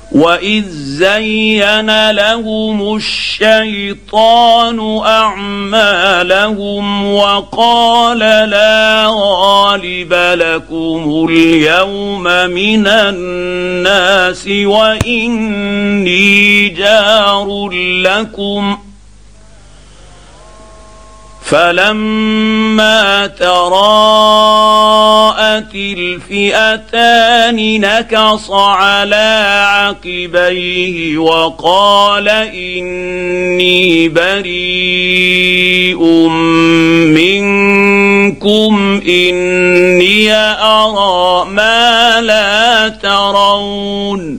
واذ زين لهم الشيطان اعمالهم وقال لا غالب لكم اليوم من الناس واني جار لكم فلما تراءت الفئتان نكص على عقبيه وقال إني بريء منكم إني أرى ما لا ترون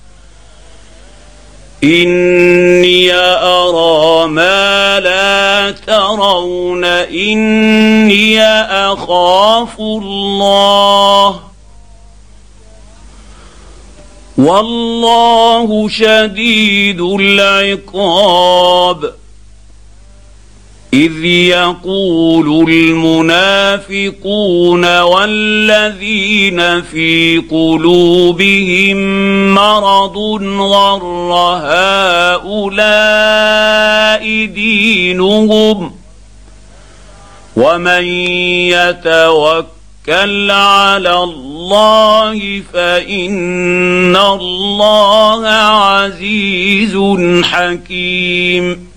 إني أرى ما لا ترون إني أخاف الله والله شديد العقاب إذ يقول المنافقون والذين في قلوبهم مرض غر هؤلاء دينهم ومن يتوكل على الله فإن الله عزيز حكيم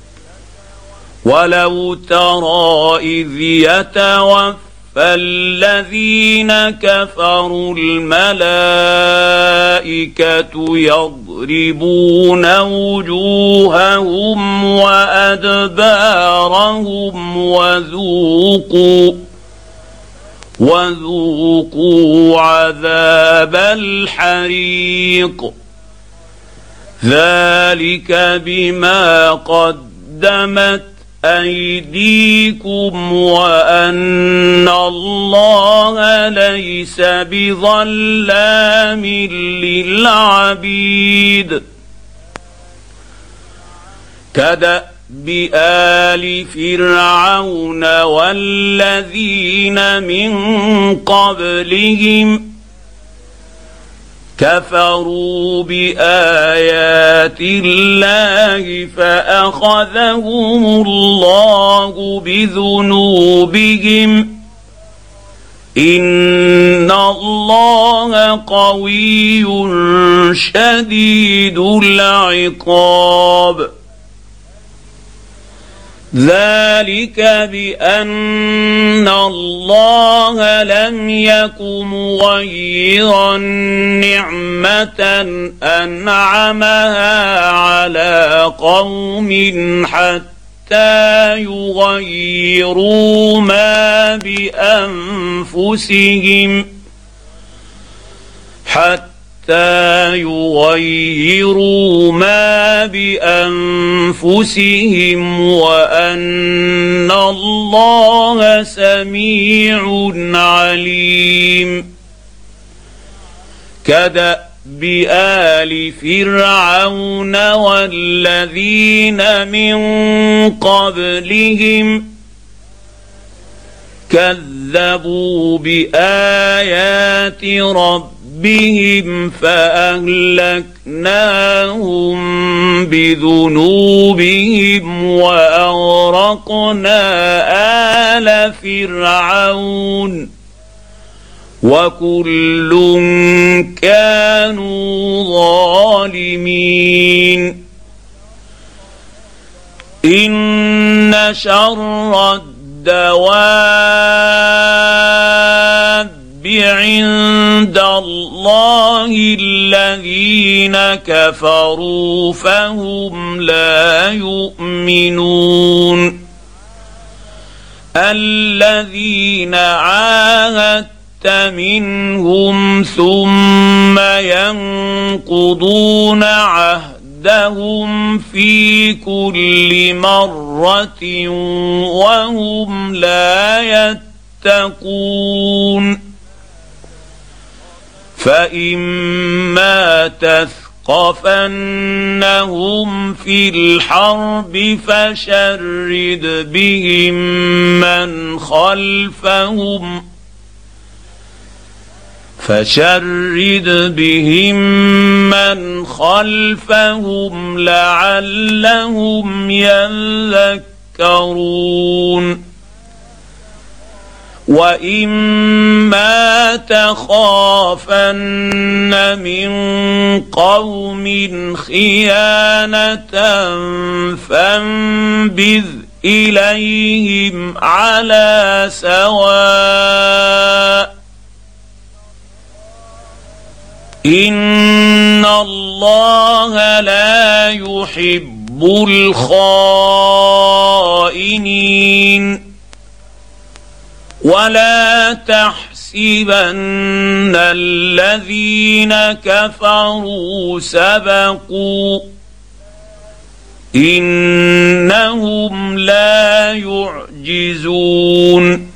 ولو ترى إذ يتوفى الذين كفروا الملائكة يضربون وجوههم وأدبارهم وذوقوا عذاب الحريق ذلك بما قدمت أيديكم وأن الله ليس بظلام للعبيد كدأب آل فرعون والذين من قبلهم كفروا بآيات الله فأخذهم الله بذنوبهم إن الله قوي شديد العقاب ذلك بأن الله لم يك مغيرا نعمة أنعمها على قوم حتى يغيروا ما بأنفسهم وأن الله سميع عليم كدأب آل فرعون والذين من قبلهم كذبوا بآيات ربهم فأهلكناهم بذنوبهم وأغرقنا آل فرعون وكل كانوا ظالمين إن شر الدواب عند الله الذين كفروا فهم لا يؤمنون الذين عاهدت منهم ثم ينقضون عهدهم في كل مرة وهم لا يتقون فإما تثقفنهم في الحرب فشرد بهم من خلفهم فشرد بهم من خلفهم لعلهم يذكرون واما تخافن من قوم خيانه فانبذ اليهم على سواء ان الله لا يحب الخائنين ولا تحسبن الذين كفروا سبقوا انهم لا يعجزون